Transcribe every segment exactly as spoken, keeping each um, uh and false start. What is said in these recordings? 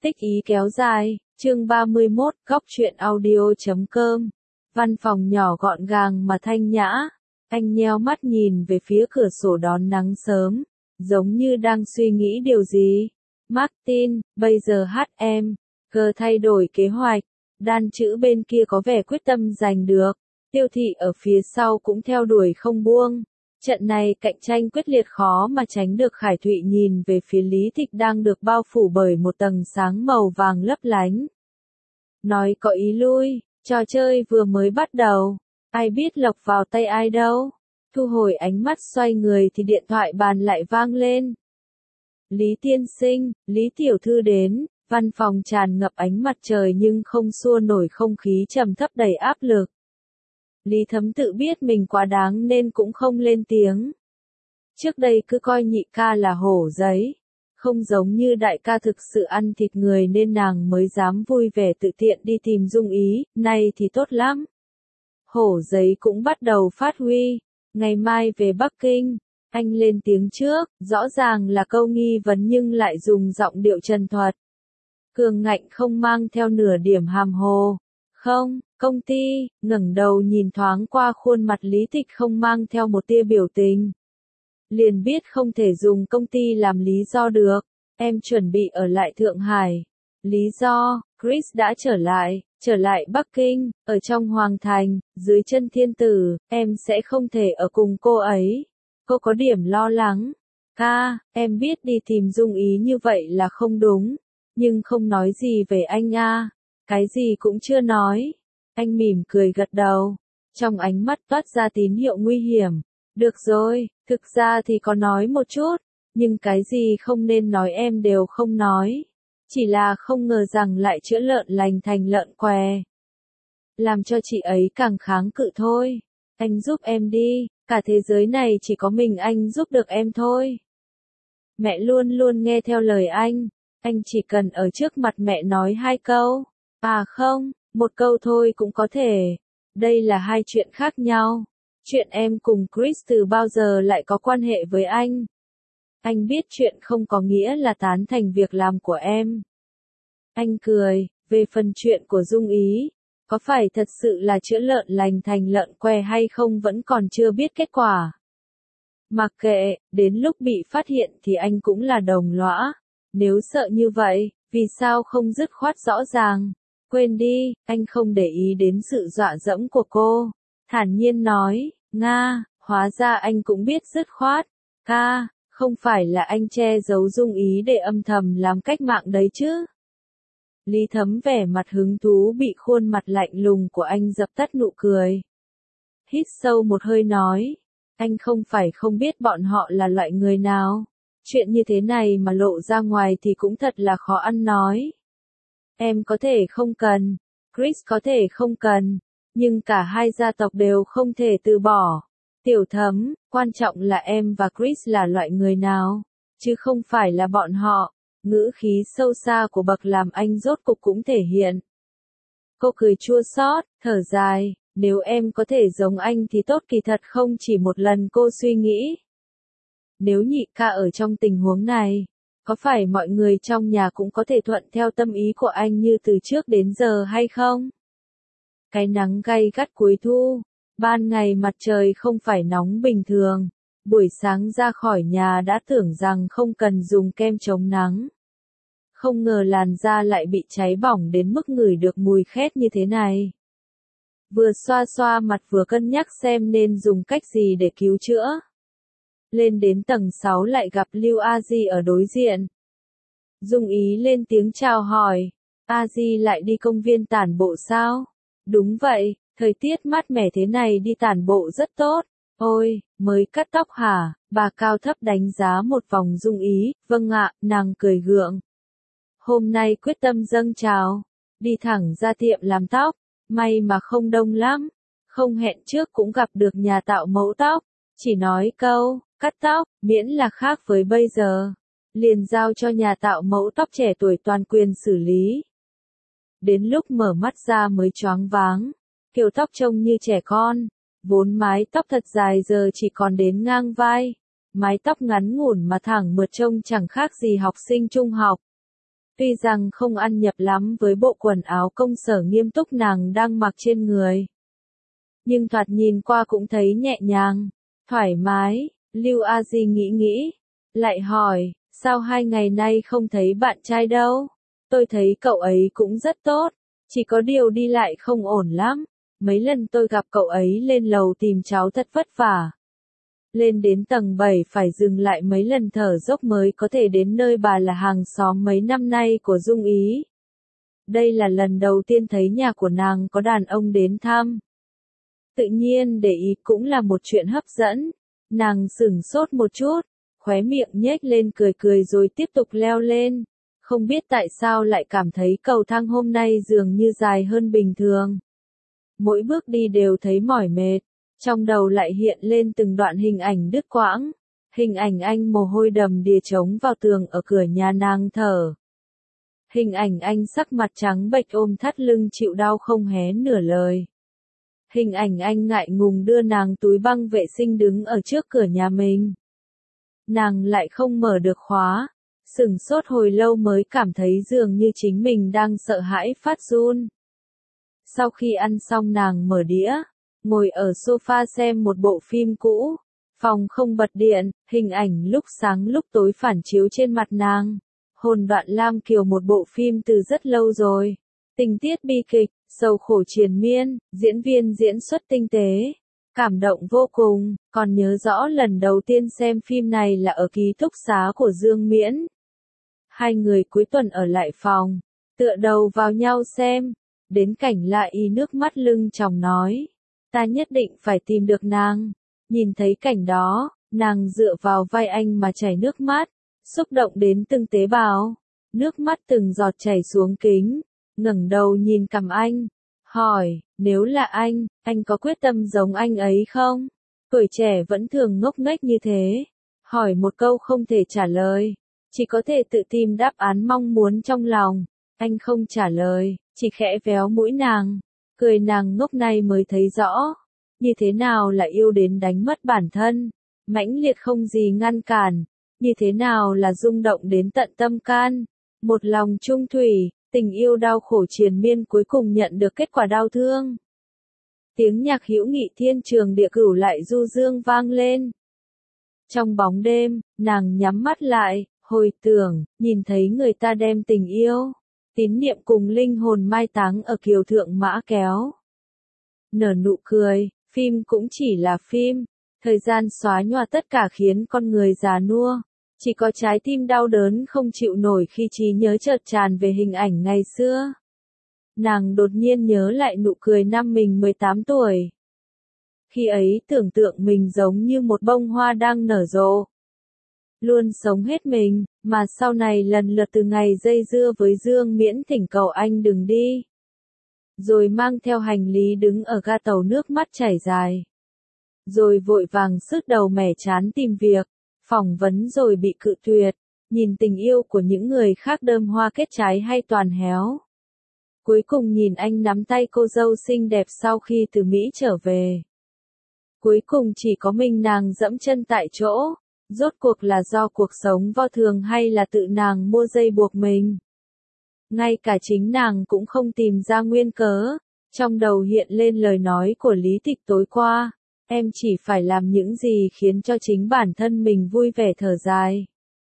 Tích ý kéo dài, chương ba mươi mốt, góc truyện audio.com. Văn phòng nhỏ gọn gàng mà thanh nhã. Anh nheo mắt nhìn về phía cửa sổ đón nắng sớm, giống như đang suy nghĩ điều gì. Martin, bây giờ hát em, cơ thay đổi kế hoạch. Đan chữ bên kia có vẻ quyết tâm giành được. Tiêu thị ở phía sau cũng theo đuổi không buông. Trận này cạnh tranh quyết liệt khó mà tránh được. Khải Thụy nhìn về phía Lý Thịch đang được bao phủ bởi một tầng sáng màu vàng lấp lánh. Nói có ý lui, trò chơi vừa mới bắt đầu, ai biết lộc vào tay ai đâu. Thu hồi ánh mắt xoay người thì điện thoại bàn lại vang lên. Lý tiên sinh, Lý tiểu thư đến, văn phòng tràn ngập ánh mặt trời nhưng không xua nổi không khí trầm thấp đầy áp lực. Lý Thấm tự biết mình quá đáng nên cũng không lên tiếng. Trước đây cứ coi nhị ca là hổ giấy, không giống như đại ca thực sự ăn thịt người nên nàng mới dám vui vẻ tự tiện đi tìm Dung Ý, nay thì tốt lắm. Hổ giấy cũng bắt đầu phát huy, ngày mai về Bắc Kinh, anh lên tiếng trước, rõ ràng là câu nghi vấn nhưng lại dùng giọng điệu trần thuật. Cường ngạnh không mang theo nửa điểm hàm hồ. Không, công ty, ngẩng đầu nhìn thoáng qua khuôn mặt Lý Tịch không mang theo một tia biểu tình. Liền biết không thể dùng công ty làm lý do được, em chuẩn bị ở lại Thượng Hải. Lý do, Chris đã trở lại, trở lại Bắc Kinh, ở trong Hoàng Thành, dưới chân thiên tử, em sẽ không thể ở cùng cô ấy. Cô có điểm lo lắng. Ca, em biết đi tìm Dung Ý như vậy là không đúng, nhưng không nói gì về anh a. Cái gì cũng chưa nói. Anh mỉm cười gật đầu. Trong ánh mắt toát ra tín hiệu nguy hiểm. Được rồi, thực ra thì có nói một chút. Nhưng cái gì không nên nói em đều không nói. Chỉ là không ngờ rằng lại chữa lợn lành thành lợn què. Làm cho chị ấy càng kháng cự thôi. Anh giúp em đi. Cả thế giới này chỉ có mình anh giúp được em thôi. Mẹ luôn luôn nghe theo lời anh. Anh chỉ cần ở trước mặt mẹ nói hai câu. À không, một câu thôi cũng có thể. Đây là hai chuyện khác nhau. Chuyện em cùng Chris từ bao giờ lại có quan hệ với anh? Anh biết chuyện không có nghĩa là tán thành việc làm của em. Anh cười, về phần chuyện của Dung Ý, có phải thật sự là chữa lợn lành thành lợn què hay không vẫn còn chưa biết kết quả. Mặc kệ, đến lúc bị phát hiện thì anh cũng là đồng lõa. Nếu sợ như vậy, vì sao không dứt khoát rõ ràng? Quên đi, anh không để ý đến sự dọa dẫm của cô. Thản nhiên nói, Nga, hóa ra anh cũng biết dứt khoát. Ca, không phải là anh che giấu Dung Ý để âm thầm làm cách mạng đấy chứ. Lý Thấm vẻ mặt hứng thú bị khuôn mặt lạnh lùng của anh dập tắt nụ cười. Hít sâu một hơi nói, anh không phải không biết bọn họ là loại người nào. Chuyện như thế này mà lộ ra ngoài thì cũng thật là khó ăn nói. Em có thể không cần, Chris có thể không cần, nhưng cả hai gia tộc đều không thể từ bỏ. Tiểu Thấm, quan trọng là em và Chris là loại người nào, chứ không phải là bọn họ. Ngữ khí sâu xa của bậc làm anh rốt cục cũng thể hiện. Cô cười chua xót, thở dài, nếu em có thể giống anh thì tốt. Kỳ thật không chỉ một lần cô suy nghĩ. Nếu nhị ca ở trong tình huống này, có phải mọi người trong nhà cũng có thể thuận theo tâm ý của anh như từ trước đến giờ hay không? Cái nắng gay gắt cuối thu, ban ngày mặt trời không phải nóng bình thường, buổi sáng ra khỏi nhà đã tưởng rằng không cần dùng kem chống nắng. Không ngờ làn da lại bị cháy bỏng đến mức ngửi được mùi khét như thế này. Vừa xoa xoa mặt vừa cân nhắc xem nên dùng cách gì để cứu chữa. Lên đến tầng sáu lại gặp Lưu A Di ở đối diện. Dung Ý lên tiếng chào hỏi, A Di lại đi công viên tản bộ sao? Đúng vậy, thời tiết mát mẻ thế này đi tản bộ rất tốt. Ôi, mới cắt tóc hả? Bà cao thấp đánh giá một vòng Dung Ý, vâng ạ, nàng cười gượng. Hôm nay quyết tâm dâng trào, đi thẳng ra tiệm làm tóc, may mà không đông lắm, không hẹn trước cũng gặp được nhà tạo mẫu tóc, chỉ nói câu, cắt tóc, miễn là khác với bây giờ, liền giao cho nhà tạo mẫu tóc trẻ tuổi toàn quyền xử lý. Đến lúc mở mắt ra mới choáng váng, kiểu tóc trông như trẻ con, vốn mái tóc thật dài giờ chỉ còn đến ngang vai, mái tóc ngắn ngủn mà thẳng mượt trông chẳng khác gì học sinh trung học. Tuy rằng không ăn nhập lắm với bộ quần áo công sở nghiêm túc nàng đang mặc trên người. Nhưng thoạt nhìn qua cũng thấy nhẹ nhàng, thoải mái. Lưu A Di nghĩ nghĩ, lại hỏi, sao hai ngày nay không thấy bạn trai đâu? Tôi thấy cậu ấy cũng rất tốt, chỉ có điều đi lại không ổn lắm. Mấy lần tôi gặp cậu ấy lên lầu tìm cháu thật vất vả. Lên đến tầng bảy phải dừng lại mấy lần thở dốc mới có thể đến nơi bà là hàng xóm mấy năm nay của Dung Ý. Đây là lần đầu tiên thấy nhà của nàng có đàn ông đến thăm. Tự nhiên để ý cũng là một chuyện hấp dẫn. Nàng sửng sốt một chút, khóe miệng nhếch lên cười cười rồi tiếp tục leo lên. Không biết tại sao lại cảm thấy cầu thang hôm nay dường như dài hơn bình thường. Mỗi bước đi đều thấy mỏi mệt, trong đầu lại hiện lên từng đoạn hình ảnh đứt quãng. Hình ảnh anh mồ hôi đầm đìa trống vào tường ở cửa nhà nàng thở. Hình ảnh anh sắc mặt trắng bệch ôm thắt lưng chịu đau không hé nửa lời. Hình ảnh anh ngại ngùng đưa nàng túi băng vệ sinh đứng ở trước cửa nhà mình. Nàng lại không mở được khóa, sửng sốt hồi lâu mới cảm thấy dường như chính mình đang sợ hãi phát run. Sau khi ăn xong nàng mở đĩa, ngồi ở sofa xem một bộ phim cũ, phòng không bật điện, hình ảnh lúc sáng lúc tối phản chiếu trên mặt nàng. Hồn đoạn Lam Kiều một bộ phim từ rất lâu rồi, tình tiết bi kịch, sầu khổ triền miên, diễn viên diễn xuất tinh tế, cảm động vô cùng, còn nhớ rõ lần đầu tiên xem phim này là ở ký túc xá của Dương Miễn. Hai người cuối tuần ở lại phòng, tựa đầu vào nhau xem, đến cảnh lại y nước mắt lưng tròng nói, ta nhất định phải tìm được nàng. Nhìn thấy cảnh đó, nàng dựa vào vai anh mà chảy nước mắt, xúc động đến từng tế bào, nước mắt từng giọt chảy xuống kính, ngẩng đầu nhìn cằm anh, hỏi, nếu là anh, anh có quyết tâm giống anh ấy không? Tuổi trẻ vẫn thường ngốc nghếch như thế, hỏi một câu không thể trả lời, chỉ có thể tự tìm đáp án mong muốn trong lòng. Anh không trả lời, chỉ khẽ véo mũi nàng, cười nàng ngốc này mới thấy rõ, như thế nào là yêu đến đánh mất bản thân, mãnh liệt không gì ngăn cản, như thế nào là rung động đến tận tâm can, một lòng trung thủy, tình yêu đau khổ triền miên cuối cùng nhận được kết quả đau thương. Tiếng nhạc hữu nghị thiên trường địa cửu lại du dương vang lên. Trong bóng đêm, nàng nhắm mắt lại, hồi tưởng, nhìn thấy người ta đem tình yêu, tín niệm cùng linh hồn mai táng ở kiều thượng mã kéo. Nở nụ cười, phim cũng chỉ là phim, thời gian xóa nhòa tất cả khiến con người già nua, chỉ có trái tim đau đớn không chịu nổi khi trí nhớ chợt tràn về hình ảnh ngày xưa. Nàng đột nhiên nhớ lại nụ cười năm mình mười tám tuổi. Khi ấy tưởng tượng mình giống như một bông hoa đang nở rộ. Luôn sống hết mình, mà sau này lần lượt từ ngày dây dưa với Dương Miễn thỉnh cầu anh đừng đi. Rồi mang theo hành lý đứng ở ga tàu nước mắt chảy dài. Rồi vội vàng sứt đầu mẻ chán tìm việc, phỏng vấn rồi bị cự tuyệt, nhìn tình yêu của những người khác đơm hoa kết trái hay toàn héo. Cuối cùng nhìn anh nắm tay cô dâu xinh đẹp sau khi từ Mỹ trở về. Cuối cùng chỉ có mình nàng dẫm chân tại chỗ, rốt cuộc là do cuộc sống vô thường hay là tự nàng mua dây buộc mình. Ngay cả chính nàng cũng không tìm ra nguyên cớ, trong đầu hiện lên lời nói của Lý Tịch tối qua, em chỉ phải làm những gì khiến cho chính bản thân mình vui vẻ thở dài.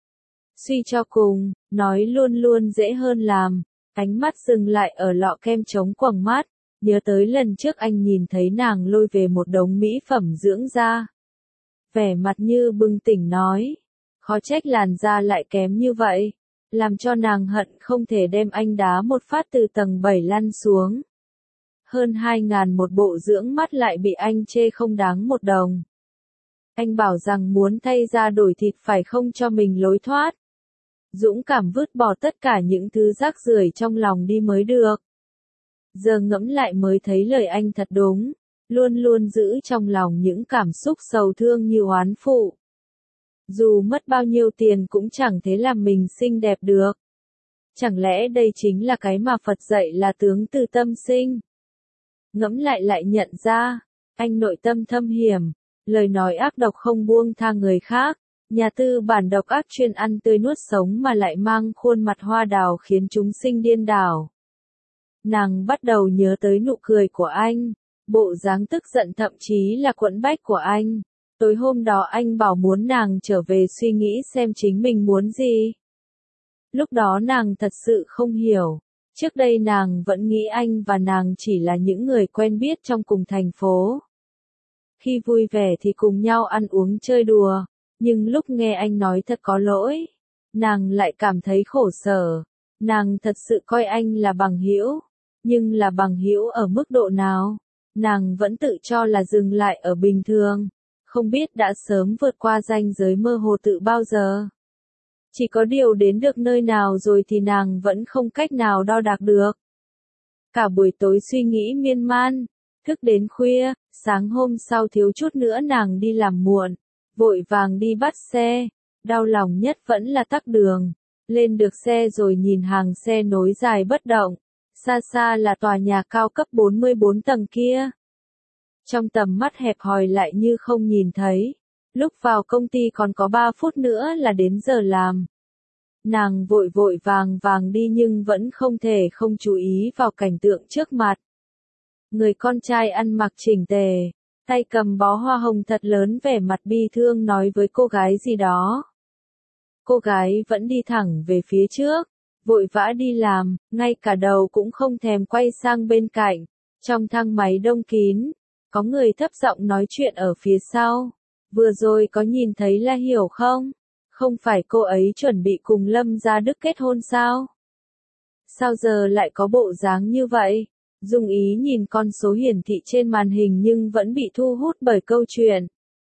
Suy cho cùng, nói luôn luôn dễ hơn làm. Ánh mắt dừng lại ở lọ kem chống quầng mắt, nhớ tới lần trước anh nhìn thấy nàng lôi về một đống mỹ phẩm dưỡng da. Vẻ mặt như bừng tỉnh nói, khó trách làn da lại kém như vậy, làm cho nàng hận không thể đem anh đá một phát từ tầng bảy lăn xuống. Hơn hai ngàn một bộ dưỡng mắt lại bị anh chê không đáng một đồng. Anh bảo rằng muốn thay da đổi thịt phải không cho mình lối thoát. Dũng cảm vứt bỏ tất cả những thứ rác rưởi trong lòng đi mới được. Giờ ngẫm lại mới thấy lời anh thật đúng, luôn luôn giữ trong lòng những cảm xúc sầu thương như oán phụ. Dù mất bao nhiêu tiền cũng chẳng thế làm mình xinh đẹp được. Chẳng lẽ đây chính là cái mà Phật dạy là tướng từ tâm sinh? Ngẫm lại lại nhận ra, anh nội tâm thâm hiểm, lời nói ác độc không buông tha người khác, Nhà tư bản độc ác chuyên ăn tươi nuốt sống mà lại mang khuôn mặt hoa đào khiến chúng sinh điên đảo. Nàng bắt đầu nhớ tới nụ cười của anh, bộ dáng tức giận thậm chí là quẫn bách của anh. Tối hôm đó anh bảo muốn nàng trở về suy nghĩ xem chính mình muốn gì. Lúc đó nàng thật sự không hiểu. Trước đây nàng vẫn nghĩ anh và nàng chỉ là những người quen biết trong cùng thành phố. Khi vui vẻ thì cùng nhau ăn uống chơi đùa, nhưng lúc nghe anh nói thật có lỗi, nàng lại cảm thấy khổ sở. Nàng thật sự coi anh là bằng hữu, nhưng là bằng hữu ở mức độ nào? Nàng vẫn tự cho là dừng lại ở bình thường, không biết đã sớm vượt qua ranh giới mơ hồ tự bao giờ. Chỉ có điều đến được nơi nào rồi thì nàng vẫn không cách nào đo đạc được. Cả buổi tối suy nghĩ miên man, thức đến khuya, sáng hôm sau thiếu chút nữa nàng đi làm muộn, vội vàng đi bắt xe, đau lòng nhất vẫn là tắc đường. Lên được xe rồi nhìn hàng xe nối dài bất động, xa xa là tòa nhà cao cấp bốn mươi bốn tầng kia. Trong tầm mắt hẹp hòi lại như không nhìn thấy. Lúc vào công ty còn có ba phút nữa là đến giờ làm. Nàng vội vội vàng vàng đi nhưng vẫn không thể không chú ý vào cảnh tượng trước mặt. Người con trai ăn mặc chỉnh tề, tay cầm bó hoa hồng thật lớn vẻ mặt bi thương nói với cô gái gì đó. Cô gái vẫn đi thẳng về phía trước, vội vã đi làm, ngay cả đầu cũng không thèm quay sang bên cạnh. Trong thang máy đông kín, có người thấp giọng nói chuyện ở phía sau. Vừa rồi có nhìn thấy La Hiểu không? Không phải cô ấy chuẩn bị cùng Lâm Gia Đức kết hôn sao? Sao giờ lại có bộ dáng như vậy? Dung Ý nhìn con số hiển thị trên màn hình nhưng vẫn bị thu hút bởi câu chuyện.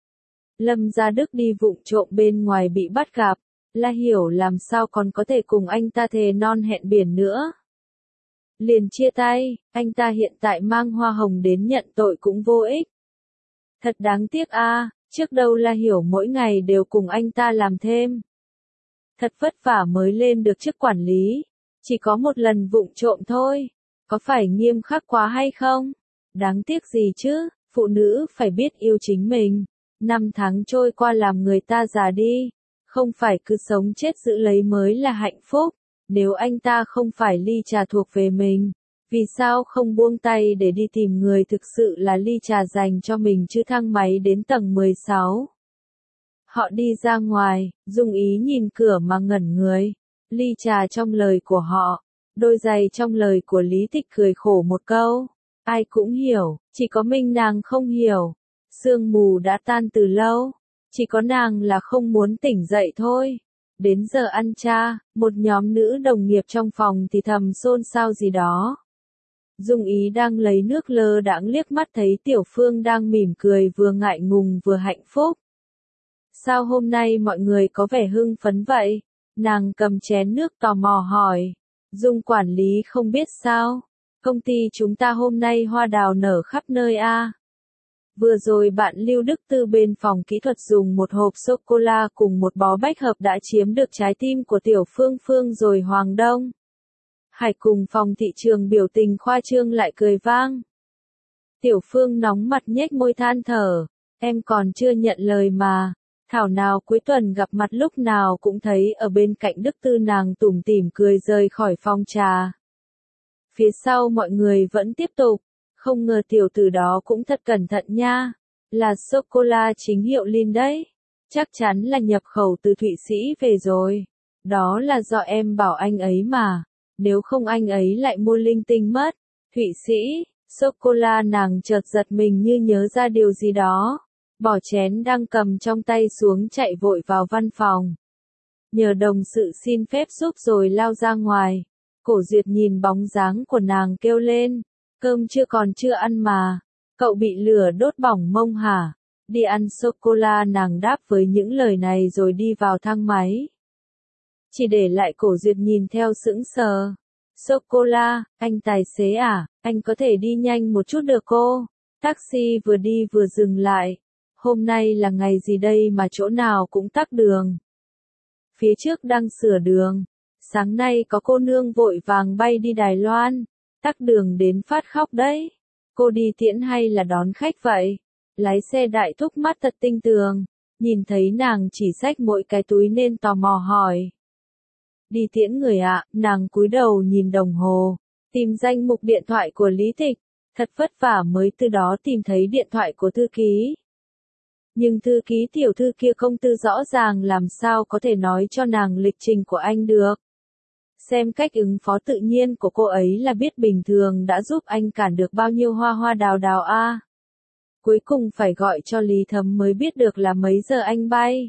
Lâm Gia Đức đi vụng trộm bên ngoài bị bắt gặp, La Hiểu làm sao còn có thể cùng anh ta thề non hẹn biển nữa. Liền chia tay, anh ta hiện tại mang hoa hồng đến nhận tội cũng vô ích. Thật đáng tiếc a, à, trước đâu La Hiểu mỗi ngày đều cùng anh ta làm thêm. Thật vất vả mới lên được chức quản lý, chỉ có một lần vụng trộm thôi, có phải nghiêm khắc quá hay không? Đáng tiếc gì chứ, phụ nữ phải biết yêu chính mình. Năm tháng trôi qua làm người ta già đi, không phải cứ sống chết giữ lấy mới là hạnh phúc. Nếu anh ta không phải ly trà thuộc về mình, vì sao không buông tay để đi tìm người thực sự là ly trà dành cho mình chứ? Thang máy đến tầng mười sáu. Họ đi ra ngoài, Dung Ý nhìn cửa mà ngẩn người. Ly trà trong lời của họ, đôi giày trong lời của Lý Tịch cười khổ một câu. Ai cũng hiểu, chỉ có mình nàng không hiểu. Sương mù đã tan từ lâu, chỉ có nàng là không muốn tỉnh dậy thôi. Đến giờ ăn trưa, một nhóm nữ đồng nghiệp trong phòng thì thầm xôn xao gì đó. Dung Ý đang lấy nước lơ đãng liếc mắt thấy Tiểu Phương đang mỉm cười vừa ngại ngùng vừa hạnh phúc. Sao hôm nay mọi người có vẻ hưng phấn vậy? Nàng cầm chén nước tò mò hỏi. Dung quản lý không biết sao? Công ty chúng ta hôm nay hoa đào nở khắp nơi a. À? Vừa rồi bạn Lưu Đức Tư bên phòng kỹ thuật dùng một hộp sô-cô-la cùng một bó bách hợp đã chiếm được trái tim của Tiểu Phương Phương rồi. Hoàng Đông Hải cùng phòng thị trường biểu tình khoa trương lại cười vang. Tiểu Phương nóng mặt nhếch môi than thở, em còn chưa nhận lời mà. Thảo nào cuối tuần gặp mặt lúc nào cũng thấy ở bên cạnh Đức Tư. Nàng tủm tỉm cười rời khỏi phòng trà. Phía sau mọi người vẫn tiếp tục. Không ngờ tiểu tử đó cũng thật cẩn thận nha. Là sô-cô-la chính hiệu Lin đấy. Chắc chắn là nhập khẩu từ Thụy Sĩ về rồi. Đó là do em bảo anh ấy mà. Nếu không anh ấy lại mua linh tinh mất. Thụy Sĩ, sô-cô-la. Nàng chợt giật mình như nhớ ra điều gì đó. Bỏ chén đang cầm trong tay xuống chạy vội vào văn phòng. Nhờ đồng sự xin phép giúp rồi lao ra ngoài. Cổ Duyệt nhìn bóng dáng của nàng kêu lên. Cơm chưa còn chưa ăn mà. Cậu bị lửa đốt bỏng mông hả? Đi ăn sô-cô-la. Nàng đáp với những lời này rồi đi vào thang máy. Chỉ để lại Cổ Duyệt nhìn theo sững sờ. Sô-cô-la, anh tài xế à, anh có thể đi nhanh một chút được cô? Taxi vừa đi vừa dừng lại. Hôm nay là ngày gì đây mà chỗ nào cũng tắc đường. Phía trước đang sửa đường. Sáng nay có cô nương vội vàng bay đi Đài Loan. Tắc đường đến phát khóc đấy. Cô đi tiễn hay là đón khách vậy? Lái xe đại thúc mắt thật tinh tường. nhìn thấy nàng chỉ xách mỗi cái túi nên tò mò hỏi. Đi tiễn người ạ, nàng cúi đầu nhìn đồng hồ, tìm danh mục điện thoại của Lý Tịch, thật vất vả mới từ đó tìm thấy điện thoại của thư ký. Nhưng thư ký tiểu thư kia không tư rõ ràng làm sao có thể nói cho nàng lịch trình của anh được. Xem cách ứng phó tự nhiên của cô ấy là biết bình thường đã giúp anh cản được bao nhiêu hoa hoa đào đào a. À. Cuối cùng phải gọi cho Lý Thấm mới biết được là mấy giờ anh bay.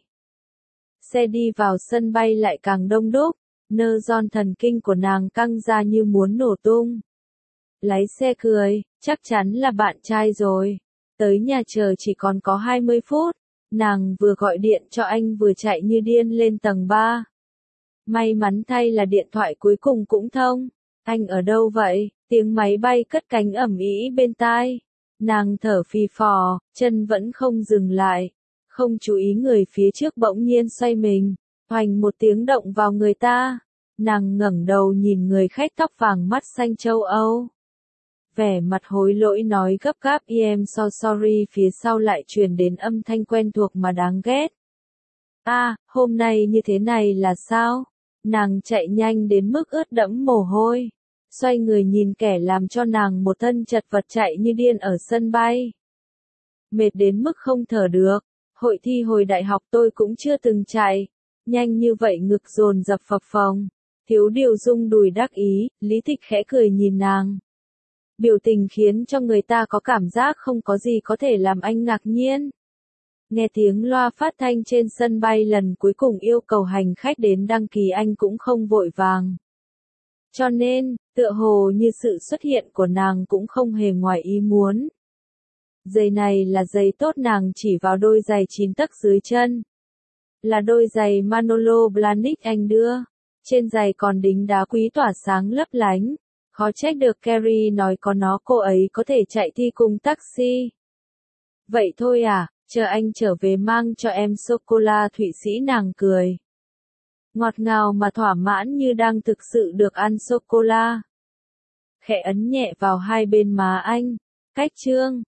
Xe đi vào sân bay lại càng đông đúc, nơ giòn thần kinh của nàng căng ra như muốn nổ tung. Lái xe cười, chắc chắn là bạn trai rồi. Tới nhà chờ chỉ còn có hai mươi phút, nàng vừa gọi điện cho anh vừa chạy như điên lên tầng ba. May mắn thay là điện thoại cuối cùng cũng thông. Anh ở đâu vậy? Tiếng máy bay cất cánh ầm ĩ bên tai. Nàng thở phì phò, chân vẫn không dừng lại. Không chú ý người phía trước bỗng nhiên xoay mình, hoành một tiếng động vào người ta. Nàng ngẩng đầu nhìn người khách tóc vàng mắt xanh châu Âu. Vẻ mặt hối lỗi nói gấp gáp I am so sorry, phía sau lại truyền đến âm thanh quen thuộc mà đáng ghét. A, à, hôm nay như thế này là sao? Nàng chạy nhanh đến mức ướt đẫm mồ hôi. Xoay người nhìn kẻ làm cho nàng một thân chật vật chạy như điên ở sân bay. Mệt đến mức không thở được. Hội thi hồi đại học tôi cũng chưa từng chạy. Nhanh như vậy ngực dồn dập phập phồng. Thiếu điều rung đùi đắc ý, Lý Tịch khẽ cười nhìn nàng. Biểu tình khiến cho người ta có cảm giác không có gì có thể làm anh ngạc nhiên. Nghe tiếng loa phát thanh trên sân bay lần cuối cùng yêu cầu hành khách đến đăng ký, anh cũng không vội vàng. Cho nên, tựa hồ như sự xuất hiện của nàng cũng không hề ngoài ý muốn. Giày này là giày tốt, nàng chỉ vào đôi giày chín tấc dưới chân. Là đôi giày Manolo Blahnik anh đưa. Trên giày còn đính đá quý tỏa sáng lấp lánh. Khó trách được Carrie nói có nó cô ấy có thể chạy thi cùng taxi. Vậy thôi à, chờ anh trở về mang cho em sô-cô-la Thụy Sĩ, nàng cười. Ngọt ngào mà thỏa mãn như đang thực sự được ăn sô-cô-la. Khẽ ấn nhẹ vào hai bên má anh. Cách chương.